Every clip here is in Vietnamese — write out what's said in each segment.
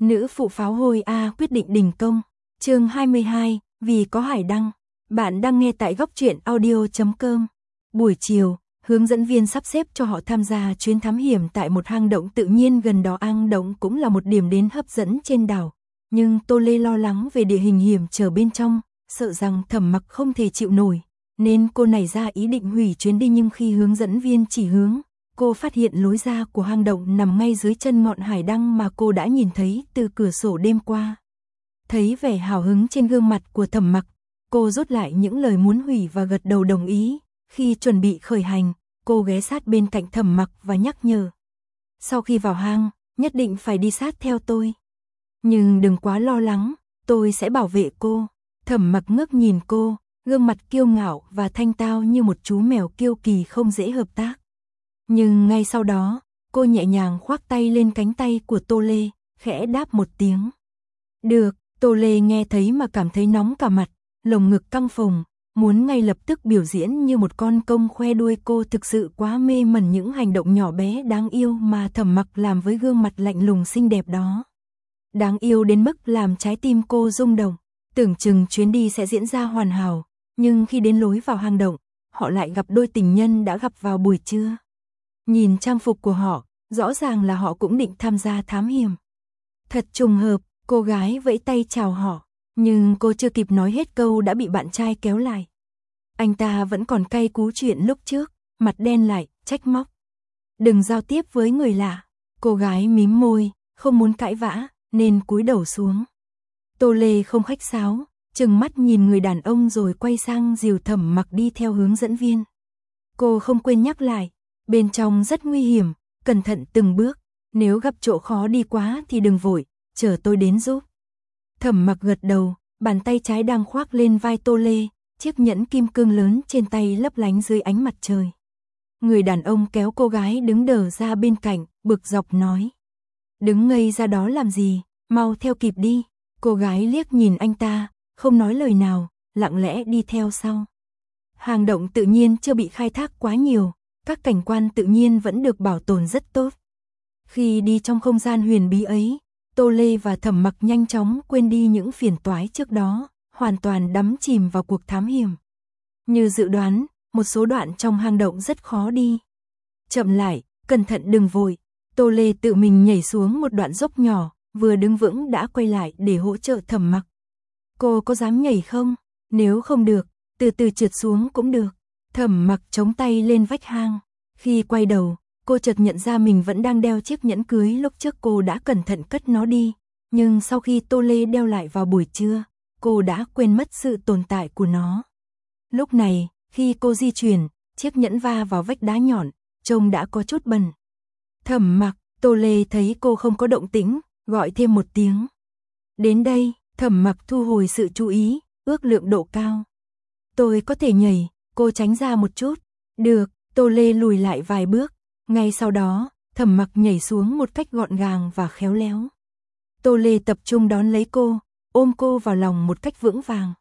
Nữ phụ pháo hôi A quyết định đình công. Chương 22, vì có hải đăng. Bạn đang nghe tại góc truyện audio.com. Buổi chiều, hướng dẫn viên sắp xếp cho họ tham gia chuyến thám hiểm tại một hang động tự nhiên gần đó. Hang động cũng là một điểm đến hấp dẫn trên đảo, nhưng Tô Lê lo lắng về địa hình hiểm trở bên trong, sợ rằng Thẩm Mặc không thể chịu nổi, nên cô nảy ra ý định hủy chuyến đi. Nhưng khi hướng dẫn viên chỉ hướng, cô phát hiện lối ra của hang động nằm ngay dưới chân ngọn hải đăng mà cô đã nhìn thấy từ cửa sổ đêm qua. Thấy vẻ hào hứng trên gương mặt của Thẩm Mặc, cô rút lại những lời muốn hủy và gật đầu đồng ý. Khi chuẩn bị khởi hành, cô ghé sát bên cạnh Thẩm Mặc và nhắc nhở: sau khi vào hang, nhất định phải đi sát theo tôi. Nhưng đừng quá lo lắng, tôi sẽ bảo vệ cô. Thẩm Mặc ngước nhìn cô, gương mặt kiêu ngạo và thanh tao như một chú mèo kiêu kỳ không dễ hợp tác. Nhưng ngay sau đó, cô nhẹ nhàng khoác tay lên cánh tay của Tô Lê, khẽ đáp một tiếng. Được. Tô Lê nghe thấy mà cảm thấy nóng cả mặt, lồng ngực căng phồng, muốn ngay lập tức biểu diễn như một con công khoe đuôi. Cô thực sự quá mê mẩn những hành động nhỏ bé đáng yêu mà Thẩm Mặc làm với gương mặt lạnh lùng xinh đẹp đó. Đáng yêu đến mức làm trái tim cô rung động, tưởng chừng chuyến đi sẽ diễn ra hoàn hảo, nhưng khi đến lối vào hang động, họ lại gặp đôi tình nhân đã gặp vào buổi trưa. Nhìn trang phục của họ, rõ ràng là họ cũng định tham gia thám hiểm. Thật trùng hợp, cô gái vẫy tay chào họ, nhưng cô chưa kịp nói hết câu đã bị bạn trai kéo lại. Anh ta vẫn còn cay cú chuyện lúc trước, mặt đen lại, trách móc. Đừng giao tiếp với người lạ. Cô gái mím môi, không muốn cãi vã, nên cúi đầu xuống. Tô Lê không khách sáo, trừng mắt nhìn người đàn ông rồi quay sang dìu Thẩm Mặc đi theo hướng dẫn viên. Cô không quên nhắc lại, bên trong rất nguy hiểm, cẩn thận từng bước, nếu gặp chỗ khó đi quá thì đừng vội, chờ tôi đến giúp. Thẩm Mặc gật đầu, bàn tay trái đang khoác lên vai Tô Lê, chiếc nhẫn kim cương lớn trên tay lấp lánh dưới ánh mặt trời. Người đàn ông kéo cô gái đứng đờ ra bên cạnh, bực dọc nói: đứng ngây ra đó làm gì, mau theo kịp đi. Cô gái liếc nhìn anh ta, không nói lời nào, lặng lẽ đi theo sau. Hang động tự nhiên chưa bị khai thác quá nhiều, các cảnh quan tự nhiên vẫn được bảo tồn rất tốt. Khi đi trong không gian huyền bí ấy, Tô Lê và Thẩm Mặc nhanh chóng quên đi những phiền toái trước đó, hoàn toàn đắm chìm vào cuộc thám hiểm. Như dự đoán, một số đoạn trong hang động rất khó đi. Chậm lại, cẩn thận đừng vội. Tô Lê tự mình nhảy xuống một đoạn dốc nhỏ, vừa đứng vững đã quay lại để hỗ trợ Thẩm Mặc. Cô có dám nhảy không? Nếu không được, từ từ trượt xuống cũng được. Thẩm Mặc chống tay lên vách hang. Khi quay đầu, cô chợt nhận ra mình vẫn đang đeo chiếc nhẫn cưới lúc trước cô đã cẩn thận cất nó đi. Nhưng sau khi Tô Lê đeo lại vào buổi trưa, cô đã quên mất sự tồn tại của nó. Lúc này, khi cô di chuyển, chiếc nhẫn va vào vách đá nhọn, trông đã có chút bẩn. Thẩm Mặc, Tô Lê thấy cô không có động tĩnh, gọi thêm một tiếng. Đến đây, Thẩm Mặc thu hồi sự chú ý, ước lượng độ cao. Tôi có thể nhảy, cô tránh ra một chút. Được, Tô Lê lùi lại vài bước. Ngay sau đó, Thẩm Mặc nhảy xuống một cách gọn gàng và khéo léo. Tô Lê tập trung đón lấy cô, ôm cô vào lòng một cách vững vàng.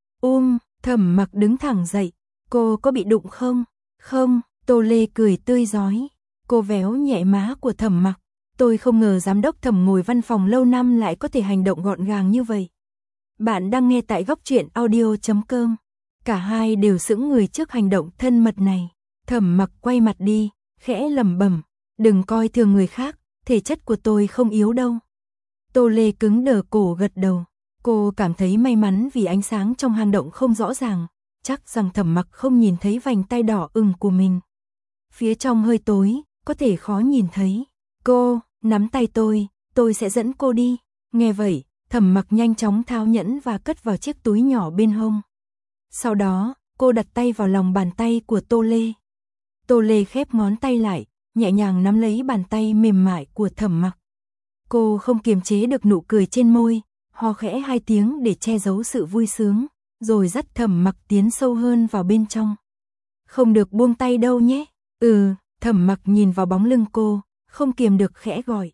Thẩm Mặc đứng thẳng dậy. Cô có bị đụng không? Không, Tô Lê cười tươi rói. Cô véo nhẹ má của Thẩm Mặc. Tôi không ngờ giám đốc Thẩm ngồi văn phòng lâu năm lại có thể hành động gọn gàng như vậy. Bạn đang nghe tại góc truyện audio.com. Cả hai đều sững người trước hành động thân mật này. Thẩm Mặc quay mặt đi, khẽ lẩm bẩm, đừng coi thường người khác, thể chất của tôi không yếu đâu. Tô Lê cứng đờ cổ gật đầu. Cô cảm thấy may mắn vì ánh sáng trong hang động không rõ ràng, chắc rằng Thẩm Mặc không nhìn thấy vành tay đỏ ửng của mình. Phía trong hơi tối, có thể khó nhìn thấy. Cô, nắm tay tôi sẽ dẫn cô đi. Nghe vậy, Thẩm Mặc nhanh chóng tháo nhẫn và cất vào chiếc túi nhỏ bên hông. Sau đó, cô đặt tay vào lòng bàn tay của Tô Lê. Tô Lê khép ngón tay lại, nhẹ nhàng nắm lấy bàn tay mềm mại của Thẩm Mặc. Cô không kiềm chế được nụ cười trên môi, ho khẽ hai tiếng để che giấu sự vui sướng, rồi dắt Thẩm Mặc tiến sâu hơn vào bên trong. Không được buông tay đâu nhé. Thẩm Mặc nhìn vào bóng lưng cô, không kiềm được khẽ gọi.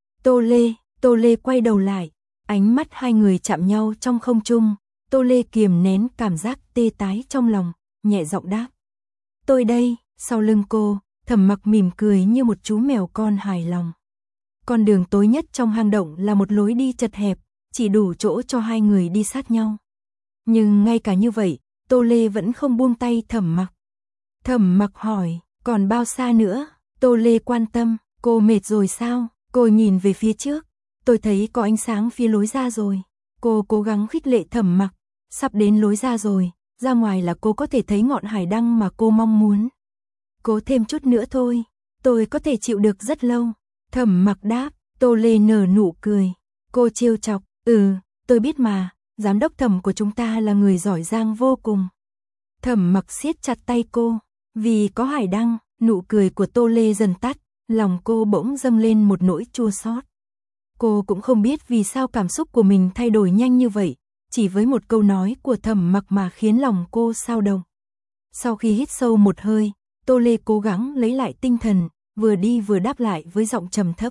Tô Lê quay đầu lại, ánh mắt hai người chạm nhau trong không trung. Tô Lê kiềm nén cảm giác tê tái trong lòng, nhẹ giọng đáp. Tôi đây. Sau lưng cô, Thẩm Mặc mỉm cười như một chú mèo con hài lòng. Con đường tối nhất trong hang động là một lối đi chật hẹp, chỉ đủ chỗ cho hai người đi sát nhau. Nhưng ngay cả như vậy, Tô Lê vẫn không buông tay Thẩm Mặc. Thẩm Mặc hỏi, còn bao xa nữa? Tô Lê quan tâm, cô mệt rồi sao? Cô nhìn về phía trước, tôi thấy có ánh sáng phía lối ra rồi. Cô cố gắng khích lệ Thẩm Mặc, sắp đến lối ra rồi, ra ngoài là cô có thể thấy ngọn hải đăng mà cô mong muốn. Cố thêm chút nữa thôi, tôi có thể chịu được rất lâu. Thẩm Mặc đáp. Tô Lê nở nụ cười. Cô trêu chọc, tôi biết mà, giám đốc Thẩm của chúng ta là người giỏi giang vô cùng. Thẩm Mặc siết chặt tay cô, vì có hải đăng, nụ cười của Tô Lê dần tắt, lòng cô bỗng dâng lên một nỗi chua xót. Cô cũng không biết vì sao cảm xúc của mình thay đổi nhanh như vậy, chỉ với một câu nói của Thẩm Mặc mà khiến lòng cô xao động. Sau khi hít sâu một hơi, Tô Lê cố gắng lấy lại tinh thần, vừa đi vừa đáp lại với giọng trầm thấp.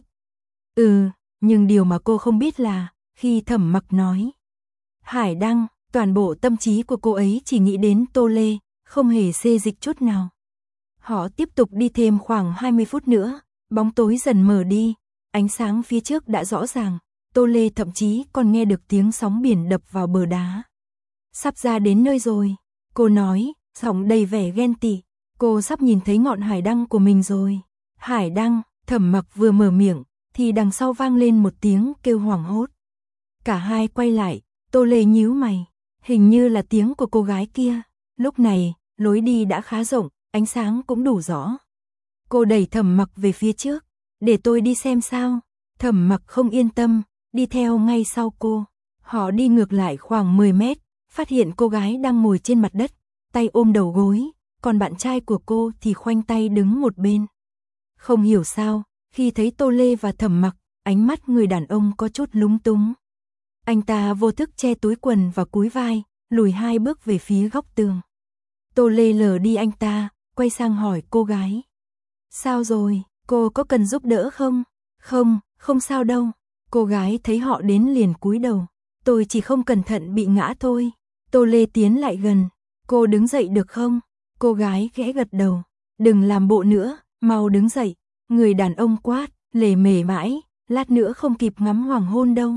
Nhưng điều mà cô không biết là, khi Thẩm Mặc nói hải đăng, toàn bộ tâm trí của cô ấy chỉ nghĩ đến Tô Lê, không hề xê dịch chút nào. Họ tiếp tục đi thêm khoảng 20 phút nữa, bóng tối dần mờ đi, ánh sáng phía trước đã rõ ràng, Tô Lê thậm chí còn nghe được tiếng sóng biển đập vào bờ đá. Sắp ra đến nơi rồi, cô nói, giọng đầy vẻ ghen tị, cô sắp nhìn thấy ngọn hải đăng của mình rồi. Hải đăng, Thẩm Mặc vừa mở miệng, thì đằng sau vang lên một tiếng kêu hoảng hốt. Cả hai quay lại, Tô Lê nhíu mày, hình như là tiếng của cô gái kia. Lúc này, lối đi đã khá rộng, ánh sáng cũng đủ rõ. Cô đẩy Thẩm Mặc về phía trước, để tôi đi xem sao. Thẩm Mặc không yên tâm, đi theo ngay sau cô. Họ đi ngược lại khoảng 10 mét, phát hiện cô gái đang ngồi trên mặt đất, tay ôm đầu gối, còn bạn trai của cô thì khoanh tay đứng một bên. Không hiểu sao, khi thấy Tô Lê và Thẩm Mặc, ánh mắt người đàn ông có chút lúng túng. Anh ta vô thức che túi quần và cúi vai, lùi 2 bước về phía góc tường. Tô Lê lờ đi anh ta, quay sang hỏi cô gái. Sao rồi, cô có cần giúp đỡ không? Không sao đâu. Cô gái thấy họ đến liền cúi đầu. Tôi chỉ không cẩn thận bị ngã thôi. Tô Lê tiến lại gần. Cô đứng dậy được không? Cô gái khẽ gật đầu. Đừng làm bộ nữa, mau đứng dậy. Người đàn ông quát, lề mề mãi, lát nữa không kịp ngắm hoàng hôn đâu.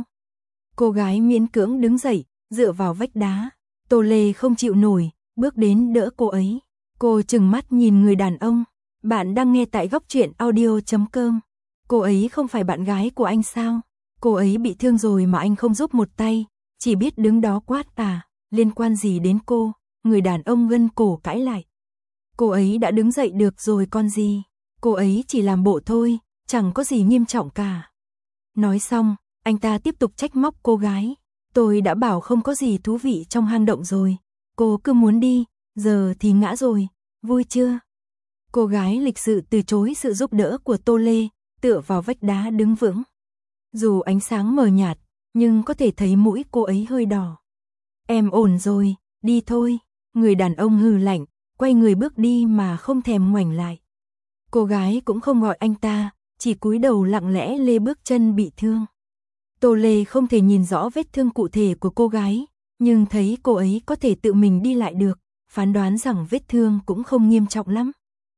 Cô gái miễn cưỡng đứng dậy, dựa vào vách đá. Tô Lê không chịu nổi, bước đến đỡ cô ấy. Cô trừng mắt nhìn người đàn ông. Bạn đang nghe tại góc truyện audio.com. Cô ấy không phải bạn gái của anh sao? Cô ấy bị thương rồi mà anh không giúp một tay, chỉ biết đứng đó quát à, liên quan gì đến cô? Người đàn ông gân cổ cãi lại. Cô ấy đã đứng dậy được rồi con gì? Cô ấy chỉ làm bộ thôi, chẳng có gì nghiêm trọng cả. Nói xong, anh ta tiếp tục trách móc cô gái. Tôi đã bảo không có gì thú vị trong hang động rồi. Cô cứ muốn đi, giờ thì ngã rồi, vui chưa? Cô gái lịch sự từ chối sự giúp đỡ của Tô Lê, tựa vào vách đá đứng vững. Dù ánh sáng mờ nhạt, nhưng có thể thấy mũi cô ấy hơi đỏ. Em ổn rồi, đi thôi. Người đàn ông hừ lạnh, quay người bước đi mà không thèm ngoảnh lại. Cô gái cũng không gọi anh ta, chỉ cúi đầu lặng lẽ lê bước chân bị thương. Tô Lê không thể nhìn rõ vết thương cụ thể của cô gái, nhưng thấy cô ấy có thể tự mình đi lại được, phán đoán rằng vết thương cũng không nghiêm trọng lắm.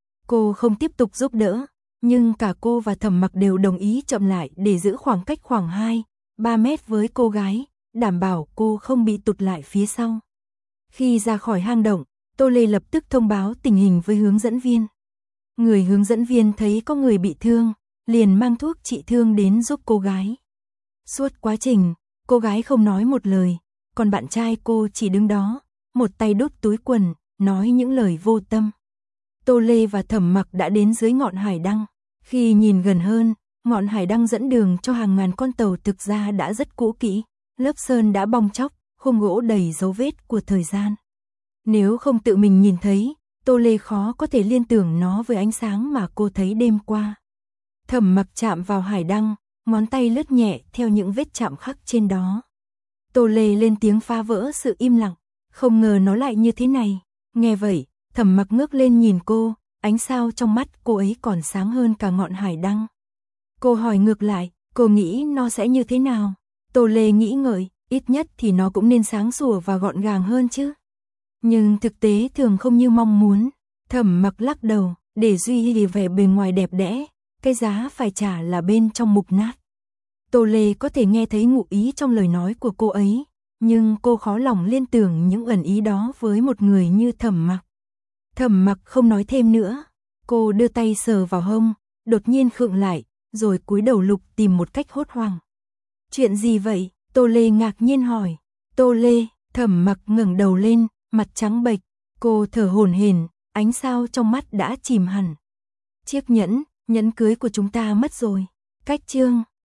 Cô không tiếp tục giúp đỡ, nhưng cả cô và Thẩm Mặc đều đồng ý chậm lại để giữ khoảng cách khoảng 2-3 mét với cô gái, đảm bảo cô không bị tụt lại phía sau. Khi ra khỏi hang động, Tô Lê lập tức thông báo tình hình với hướng dẫn viên. Người hướng dẫn viên thấy có người bị thương, liền mang thuốc trị thương đến giúp cô gái. Suốt quá trình, cô gái không nói một lời, còn bạn trai cô chỉ đứng đó, một tay đút túi quần, nói những lời vô tâm. Tô Lê và Thẩm Mặc đã đến dưới ngọn hải đăng. Khi nhìn gần hơn, ngọn hải đăng dẫn đường cho hàng ngàn con tàu thực ra đã rất cũ kỹ, lớp sơn đã bong tróc, khung gỗ đầy dấu vết của thời gian. Nếu không tự mình nhìn thấy, Tô Lê khó có thể liên tưởng nó với ánh sáng mà cô thấy đêm qua. Thẩm Mặc chạm vào hải đăng, ngón tay lướt nhẹ theo những vết chạm khắc trên đó. Tô Lê lên tiếng phá vỡ sự im lặng, không ngờ nó lại như thế này. Nghe vậy, Thẩm Mặc ngước lên nhìn cô, ánh sao trong mắt cô ấy còn sáng hơn cả ngọn hải đăng. Cô hỏi ngược lại, cô nghĩ nó sẽ như thế nào? Tô Lê nghĩ ngợi, ít nhất thì nó cũng nên sáng sủa và gọn gàng hơn chứ. Nhưng thực tế thường không như mong muốn. Thẩm Mặc lắc đầu, để duy trì vẻ bề ngoài đẹp đẽ, cái giá phải trả là bên trong mục nát. Tô Lê có thể nghe thấy ngụ ý trong lời nói của cô ấy, nhưng cô khó lòng liên tưởng những ẩn ý đó với một người như Thẩm Mặc. Thẩm Mặc không nói thêm nữa, cô đưa tay sờ vào hông, đột nhiên khựng lại, rồi cúi đầu lục tìm một cách hốt hoảng. Chuyện gì vậy? Tô Lê ngạc nhiên hỏi. Tô Lê, Thẩm Mặc ngẩng đầu lên, mặt trắng bệch, cô thở hổn hển, ánh sao trong mắt đã chìm hẳn. Chiếc nhẫn cưới của chúng ta mất rồi. Cách chương